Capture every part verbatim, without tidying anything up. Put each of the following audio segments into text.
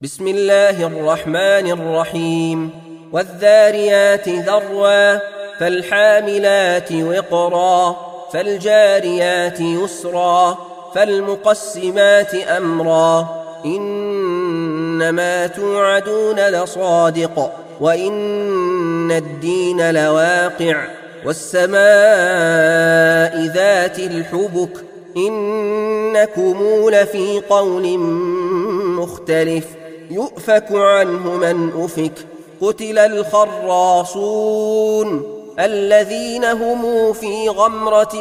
بسم الله الرحمن الرحيم والذاريات ذروا فالحاملات وقرا فالجاريات يسرا فالمقسمات أمرا إنما توعدون لصادق وإن الدين لواقع والسماء ذات الحبك إنكم لفي قول مختلف يؤفك عنه من أفك قتل الخراصون الذين هم في غمرة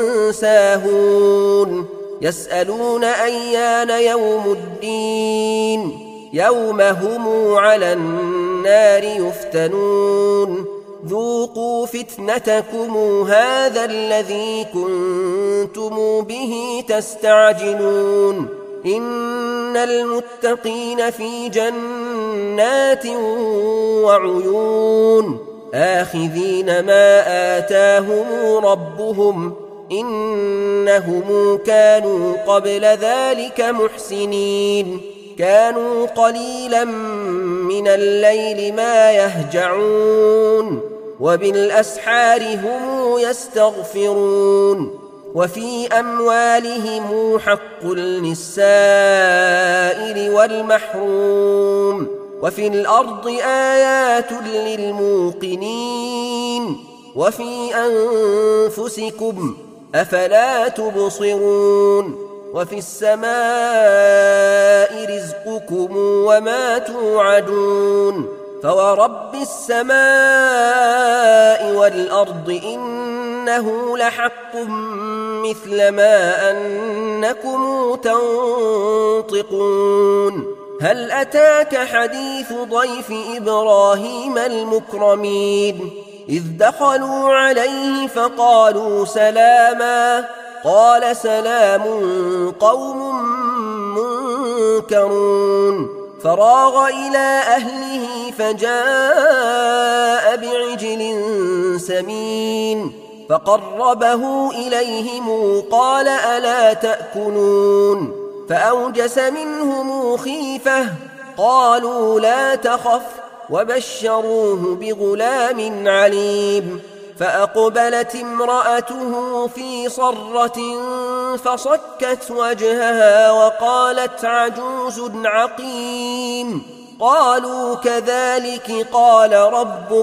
ساهون يسألون أيان يوم الدين يوم هم على النار يفتنون ذوقوا فتنتكم هذا الذي كنتم به تستعجلون إن المتقين في جنات وعيون آخذين ما آتاهم ربهم إنهم كانوا قبل ذلك محسنين كانوا قليلا من الليل ما يهجعون وبالأسحار هم يستغفرون وفي أموالهم حق للسائل والمحروم وفي الأرض آيات للموقنين وفي أنفسكم أفلا تبصرون وفي السماء رزقكم وما توعدون فورب السماء والأرض إنه لحق مثل ما أنكم تنطقون هل أتاك حديث ضيف إبراهيم المكرمين إذ دخلوا عليه فقالوا سلاما قال سلام قوم منكرون فراغ إلى أهله فجاء بعجل سمين فقربه إليهم قال ألا تأكلون فأوجس منهم خيفة قالوا لا تخف وبشروه بغلام عليم فأقبلت امرأته في صرة فصكت وجهها وقالت عجوز عقيم قالوا كذلك قال ربك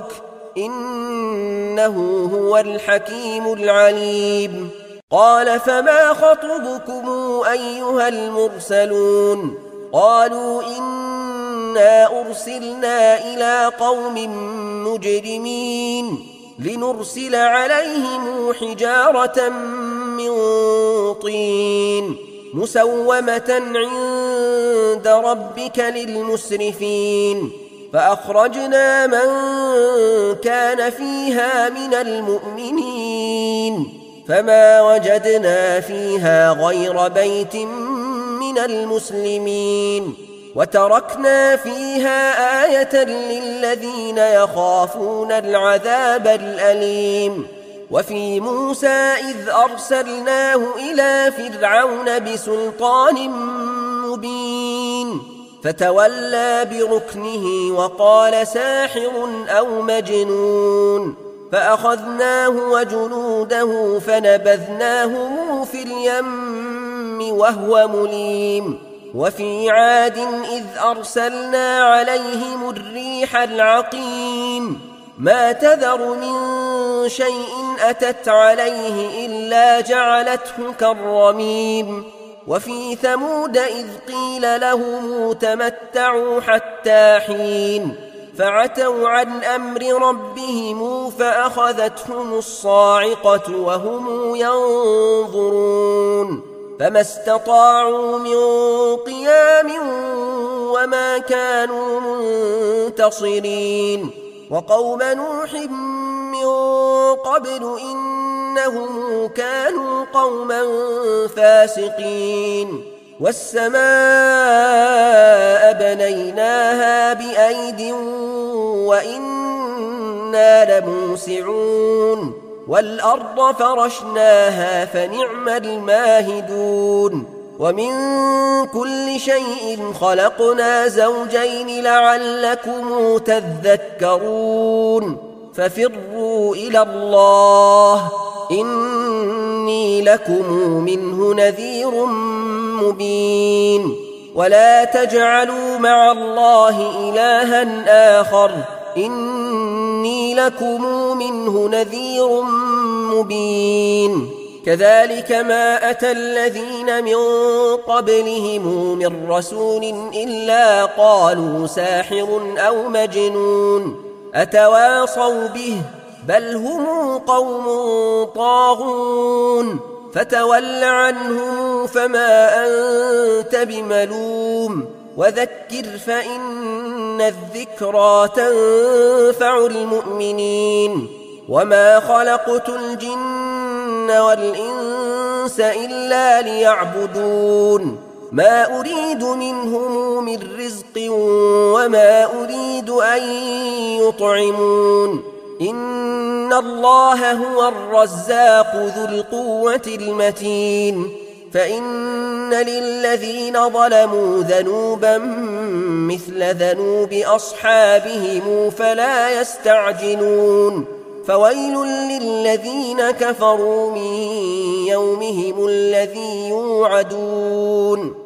إنه هو الحكيم العليم قال فما خطبكم أيها المرسلون قالوا إنا أرسلنا إلى قوم مجرمين لنرسل عليهم حجارة من طين مسومة عند ربك للمسرفين فأخرجنا من كان فيها من المؤمنين فما وجدنا فيها غير بيت من المسلمين وتركنا فيها آية للذين يخافون العذاب الأليم وفي موسى إذ أرسلناه إلى فرعون بسلطان مبين فتولى بركنه وقال ساحر أو مجنون فأخذناه وجنوده فنبذناهم في اليم وهو مليم وفي عاد إذ أرسلنا عليهم الريح العقيم ما تذر من شيء أتت عليه إلا جعلته كالرميم وفي ثمود إذ قيل لهم تمتعوا حتى حين فعتوا عن أمر ربهم فأخذتهم الصاعقة وهم ينظرون فما استطاعوا من قيام وما كانوا منتصرين وقوم نوح من قبل إنهم كانوا قوما فاسقين والسماء بنيناها بأيد وإنا لموسعون والأرض فرشناها فنعم الماهدون ومن كل شيء خلقنا زوجين لعلكم تذكرون ففروا إلى الله إني لكم منه نذير مبين ولا تجعلوا مع الله إلها آخر إني لكم منه نذير مبين كذلك ما أتى الذين من قبلهم من رسول إلا قالوا ساحر أو مجنون أتواصوا به بل هم قوم طاغون فتول عنهم فما أنت بملوم وذكر فإن الذكرى تنفع المؤمنين وما خلقت الجن والإنس إلا ليعبدون ما أريد منهم من رزق وما أريد أن يطعمون إن الله هو الرزاق ذو القوة المتين فإن للذين ظلموا ذنوبا مثل ذنوب أصحابهم فلا يستعجلون فويل للذين كفروا من يومهم الذي يوعدون